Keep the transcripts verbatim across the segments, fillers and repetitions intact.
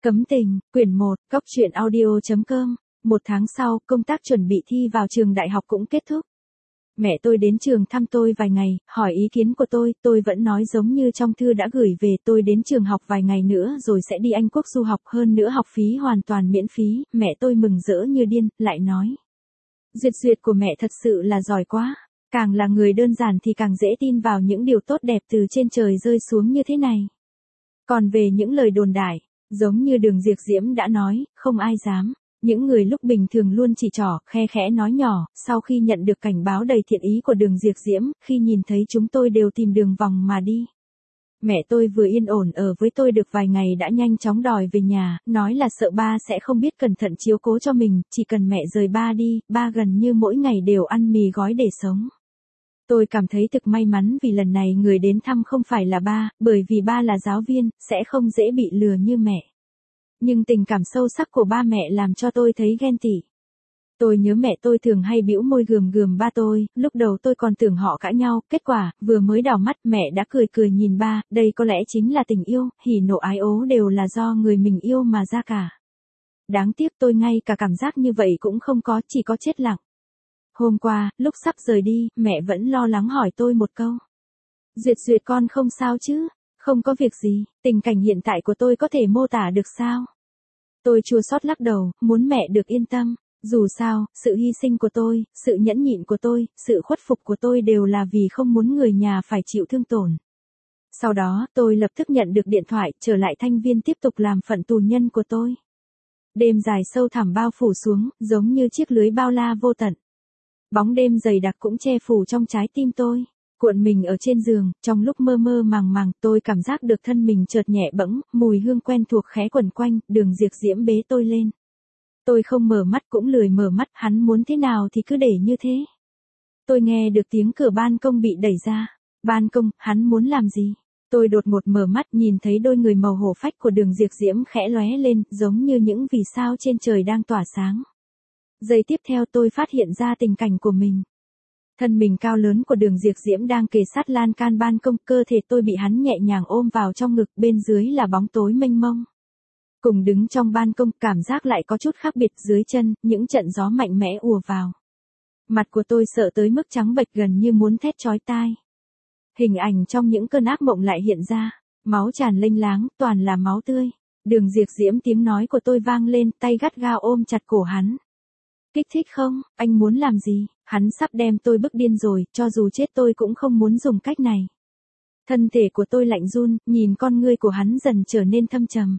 Cấm tình, quyển một, Cóc truyện audio chấm com. Một tháng sau, công tác chuẩn bị thi vào trường đại học cũng kết thúc. Mẹ tôi đến trường thăm tôi vài ngày, hỏi ý kiến của tôi, tôi vẫn nói giống như trong thư đã gửi về, tôi đến trường học vài ngày nữa rồi sẽ đi Anh Quốc du học, hơn nữa học phí hoàn toàn miễn phí. Mẹ tôi mừng rỡ như điên, lại nói: Duyệt Duyệt của mẹ thật sự là giỏi quá, càng là người đơn giản thì càng dễ tin vào những điều tốt đẹp từ trên trời rơi xuống như thế này. Còn về những lời đồn đại, giống như Đường Diệp Diễm đã nói, không ai dám. Những người lúc bình thường luôn chỉ trỏ, khe khẽ nói nhỏ, sau khi nhận được cảnh báo đầy thiện ý của Đường Diệp Diễm, khi nhìn thấy chúng tôi đều tìm đường vòng mà đi. Mẹ tôi vừa yên ổn ở với tôi được vài ngày đã nhanh chóng đòi về nhà, nói là sợ ba sẽ không biết cẩn thận chiếu cố cho mình, chỉ cần mẹ rời ba đi, ba gần như mỗi ngày đều ăn mì gói để sống. Tôi cảm thấy thực may mắn vì lần này người đến thăm không phải là ba, bởi vì ba là giáo viên, sẽ không dễ bị lừa như mẹ. Nhưng tình cảm sâu sắc của ba mẹ làm cho tôi thấy ghen tị. Tôi nhớ mẹ tôi thường hay bĩu môi gườm gườm ba tôi, lúc đầu tôi còn tưởng họ cãi nhau, kết quả, vừa mới đảo mắt mẹ đã cười cười nhìn ba, đây có lẽ chính là tình yêu, hỉ nộ ái ố đều là do người mình yêu mà ra cả. Đáng tiếc tôi ngay cả cảm giác như vậy cũng không có, chỉ có chết lặng. Hôm qua, lúc sắp rời đi, mẹ vẫn lo lắng hỏi tôi một câu. Duyệt Duyệt con không sao chứ? Không có việc gì, tình cảnh hiện tại của tôi có thể mô tả được sao? Tôi chua xót lắc đầu, muốn mẹ được yên tâm. Dù sao, sự hy sinh của tôi, sự nhẫn nhịn của tôi, sự khuất phục của tôi đều là vì không muốn người nhà phải chịu thương tổn. Sau đó, tôi lập tức nhận được điện thoại, trở lại Thanh Viên tiếp tục làm phận tù nhân của tôi. Đêm dài sâu thẳm bao phủ xuống, giống như chiếc lưới bao la vô tận. Bóng đêm dày đặc cũng che phủ trong trái tim tôi. Cuộn mình ở trên giường, trong lúc mơ mơ màng màng, tôi cảm giác được thân mình chợt nhẹ bẫng, mùi hương quen thuộc khẽ quẩn quanh, Đường Diệp Diễm bế tôi lên. Tôi không mở mắt cũng lười mở mắt, hắn muốn thế nào thì cứ để như thế. Tôi nghe được tiếng cửa ban công bị đẩy ra. Ban công, hắn muốn làm gì? Tôi đột ngột mở mắt nhìn thấy đôi người màu hổ phách của Đường Diệp Diễm khẽ lóe lên, giống như những vì sao trên trời đang tỏa sáng. Giây tiếp theo tôi phát hiện ra tình cảnh của mình. Thân mình cao lớn của Đường Diệp Diễm đang kề sát lan can ban công, cơ thể tôi bị hắn nhẹ nhàng ôm vào trong ngực, bên dưới là bóng tối mênh mông. Cùng đứng trong ban công, cảm giác lại có chút khác biệt, dưới chân, những trận gió mạnh mẽ ùa vào. Mặt của tôi sợ tới mức trắng bệch gần như muốn thét chói tai. Hình ảnh trong những cơn ác mộng lại hiện ra, máu tràn lênh láng, toàn là máu tươi. Đường Diệp Diễm, tiếng nói của tôi vang lên, tay gắt gao ôm chặt cổ hắn. Kích thích không, anh muốn làm gì? Hắn sắp đem tôi bức điên rồi, cho dù chết tôi cũng không muốn dùng cách này. Thân thể của tôi lạnh run, nhìn con ngươi của hắn dần trở nên thâm trầm.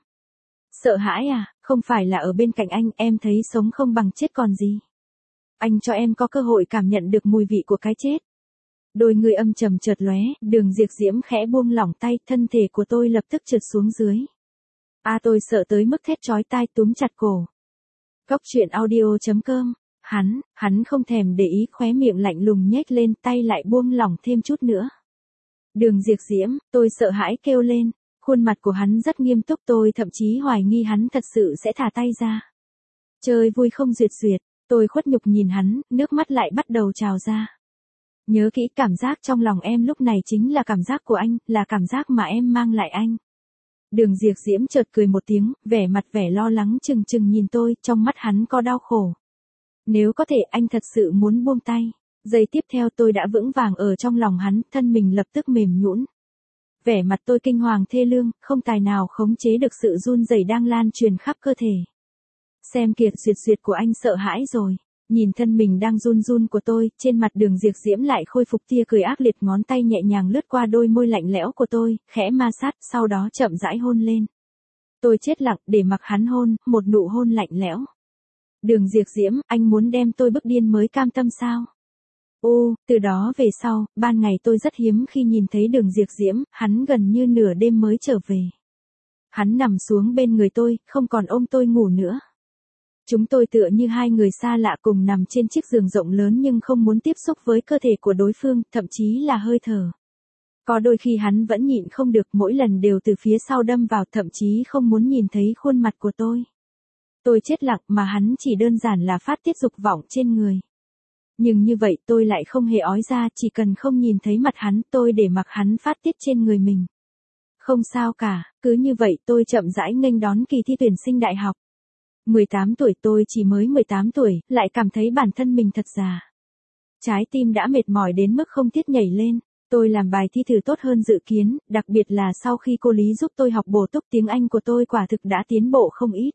Sợ hãi à, không phải là ở bên cạnh anh, em thấy sống không bằng chết còn gì. Anh cho em có cơ hội cảm nhận được mùi vị của cái chết. Đôi người âm trầm chợt lóe, Đường Diệp Diễm khẽ buông lỏng tay, thân thể của tôi lập tức trượt xuống dưới. A à, tôi sợ tới mức thét chói tai, túm chặt cổ. Cóc truyện audio chấm com. Hắn, hắn không thèm để ý, khóe miệng lạnh lùng nhếch lên, tay lại buông lỏng thêm chút nữa. Đường Diệp Diễm, tôi sợ hãi kêu lên. Khuôn mặt của hắn rất nghiêm túc, tôi thậm chí hoài nghi hắn thật sự sẽ thả tay ra. Chơi vui không Duyệt Duyệt, tôi khuất nhục nhìn hắn, nước mắt lại bắt đầu trào ra. Nhớ kỹ, cảm giác trong lòng em lúc này chính là cảm giác của anh, là cảm giác mà em mang lại anh. Đường Diệp Diễm chợt cười một tiếng, vẻ mặt vẻ lo lắng chừng chừng nhìn tôi, trong mắt hắn có đau khổ. Nếu có thể anh thật sự muốn buông tay. Giây tiếp theo tôi đã vững vàng ở trong lòng hắn, thân mình lập tức mềm nhũn. Vẻ mặt tôi kinh hoàng thê lương, không tài nào khống chế được sự run rẩy đang lan truyền khắp cơ thể. Xem kìa, Duyệt Duyệt của anh sợ hãi rồi. Nhìn thân mình đang run run của tôi, trên mặt Đường Diệp Diễm lại khôi phục tia cười ác liệt, ngón tay nhẹ nhàng lướt qua đôi môi lạnh lẽo của tôi, khẽ ma sát, sau đó chậm rãi hôn lên. Tôi chết lặng, để mặc hắn hôn, một nụ hôn lạnh lẽo. Đường Diệp Diễm, anh muốn đem tôi bức điên mới cam tâm sao? Ô, từ đó về sau, ban ngày tôi rất hiếm khi nhìn thấy Đường Diệp Diễm, hắn gần như nửa đêm mới trở về. Hắn nằm xuống bên người tôi, không còn ôm tôi ngủ nữa. Chúng tôi tựa như hai người xa lạ cùng nằm trên chiếc giường rộng lớn nhưng không muốn tiếp xúc với cơ thể của đối phương, thậm chí là hơi thở. Có đôi khi hắn vẫn nhịn không được, mỗi lần đều từ phía sau đâm vào, thậm chí không muốn nhìn thấy khuôn mặt của tôi. Tôi chết lặng mà hắn chỉ đơn giản là phát tiết dục vọng trên người. Nhưng như vậy tôi lại không hề ói ra, chỉ cần không nhìn thấy mặt hắn, tôi để mặc hắn phát tiết trên người mình. Không sao cả, cứ như vậy tôi chậm rãi nghênh đón kỳ thi tuyển sinh đại học. mười tám tuổi, tôi chỉ mới mười tám tuổi, lại cảm thấy bản thân mình thật già. Trái tim đã mệt mỏi đến mức không thiết nhảy lên. Tôi làm bài thi thử tốt hơn dự kiến, đặc biệt là sau khi cô Lý giúp tôi học bổ túc tiếng Anh của tôi quả thực đã tiến bộ không ít.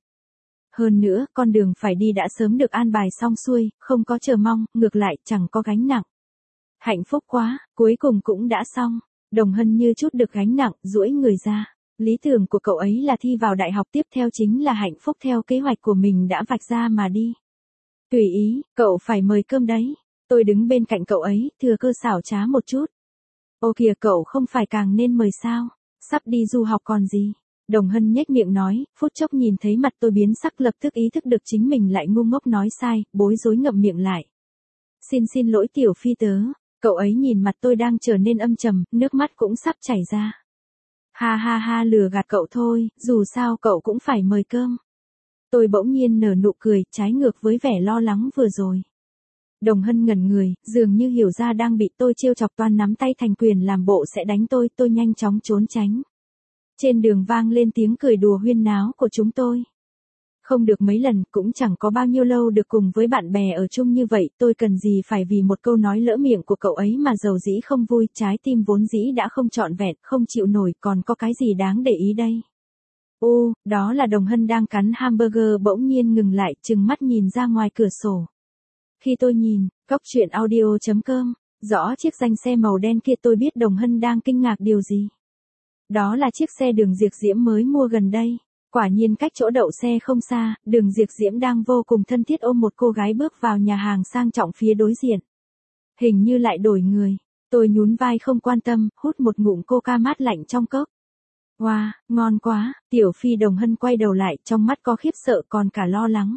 Hơn nữa, con đường phải đi đã sớm được an bài xong xuôi, không có chờ mong, ngược lại chẳng có gánh nặng. Hạnh phúc quá, cuối cùng cũng đã xong. Đồng Hân như chút được gánh nặng, duỗi người ra. Lý tưởng của cậu ấy là thi vào đại học tiếp theo chính là hạnh phúc theo kế hoạch của mình đã vạch ra mà đi. Tùy ý, cậu phải mời cơm đấy. Tôi đứng bên cạnh cậu ấy, thừa cơ xảo trá một chút. Ô kìa, cậu không phải càng nên mời sao? Sắp đi du học còn gì? Đồng Hân nhếch miệng nói, phút chốc nhìn thấy mặt tôi biến sắc lập tức ý thức được chính mình lại ngu ngốc nói sai, bối rối ngậm miệng lại. Xin xin lỗi tiểu phi tớ. Cậu ấy nhìn mặt tôi đang trở nên âm trầm, nước mắt cũng sắp chảy ra. Ha ha ha, lừa gạt cậu thôi, dù sao cậu cũng phải mời cơm. Tôi bỗng nhiên nở nụ cười, trái ngược với vẻ lo lắng vừa rồi. Đồng Hân ngẩn người, dường như hiểu ra đang bị tôi trêu chọc, toan nắm tay thành quyền làm bộ sẽ đánh tôi, tôi nhanh chóng trốn tránh. Trên đường vang lên tiếng cười đùa huyên náo của chúng tôi. Không được mấy lần, cũng chẳng có bao nhiêu lâu được cùng với bạn bè ở chung như vậy, tôi cần gì phải vì một câu nói lỡ miệng của cậu ấy mà giàu dĩ không vui, trái tim vốn dĩ đã không trọn vẹn, không chịu nổi, còn có cái gì đáng để ý đây. Ô, đó là Đồng Hân đang cắn hamburger bỗng nhiên ngừng lại, trừng mắt nhìn ra ngoài cửa sổ. Khi tôi nhìn, góc truyện audio chấm com, rõ chiếc danh xe màu đen kia tôi biết Đồng Hân đang kinh ngạc điều gì. Đó là chiếc xe Đường Diệp Diễm mới mua gần đây. Quả nhiên cách chỗ đậu xe không xa, Đường Diệp Diễm đang vô cùng thân thiết ôm một cô gái bước vào nhà hàng sang trọng phía đối diện. Hình như lại đổi người. Tôi nhún vai không quan tâm, hút một ngụm coca mát lạnh trong cốc. Wow, ngon quá, tiểu phi. Đồng Hân quay đầu lại, trong mắt có khiếp sợ còn cả lo lắng.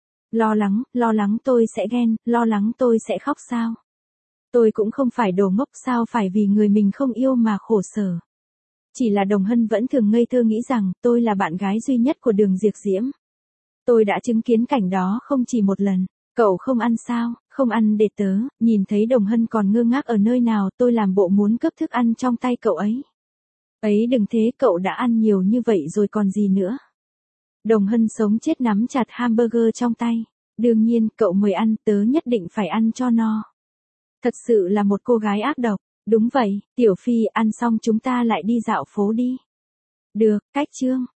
Lo lắng, lo lắng tôi sẽ ghen, lo lắng tôi sẽ khóc sao? Tôi cũng không phải đồ ngốc, sao phải vì người mình không yêu mà khổ sở. Chỉ là Đồng Hân vẫn thường ngây thơ nghĩ rằng tôi là bạn gái duy nhất của Đường Diệp Diễm. Tôi đã chứng kiến cảnh đó không chỉ một lần. Cậu không ăn sao? Không ăn để tớ. Nhìn thấy Đồng Hân còn ngơ ngác ở nơi nào, tôi làm bộ muốn cướp thức ăn trong tay cậu ấy. Ấy đừng thế, cậu đã ăn nhiều như vậy rồi còn gì nữa. Đồng Hân sống chết nắm chặt hamburger trong tay. Đương nhiên, cậu mời ăn, tớ nhất định phải ăn cho no. Thật sự là một cô gái ác độc. Đúng vậy, tiểu phi, ăn xong chúng ta lại đi dạo phố đi. Được, cách chương.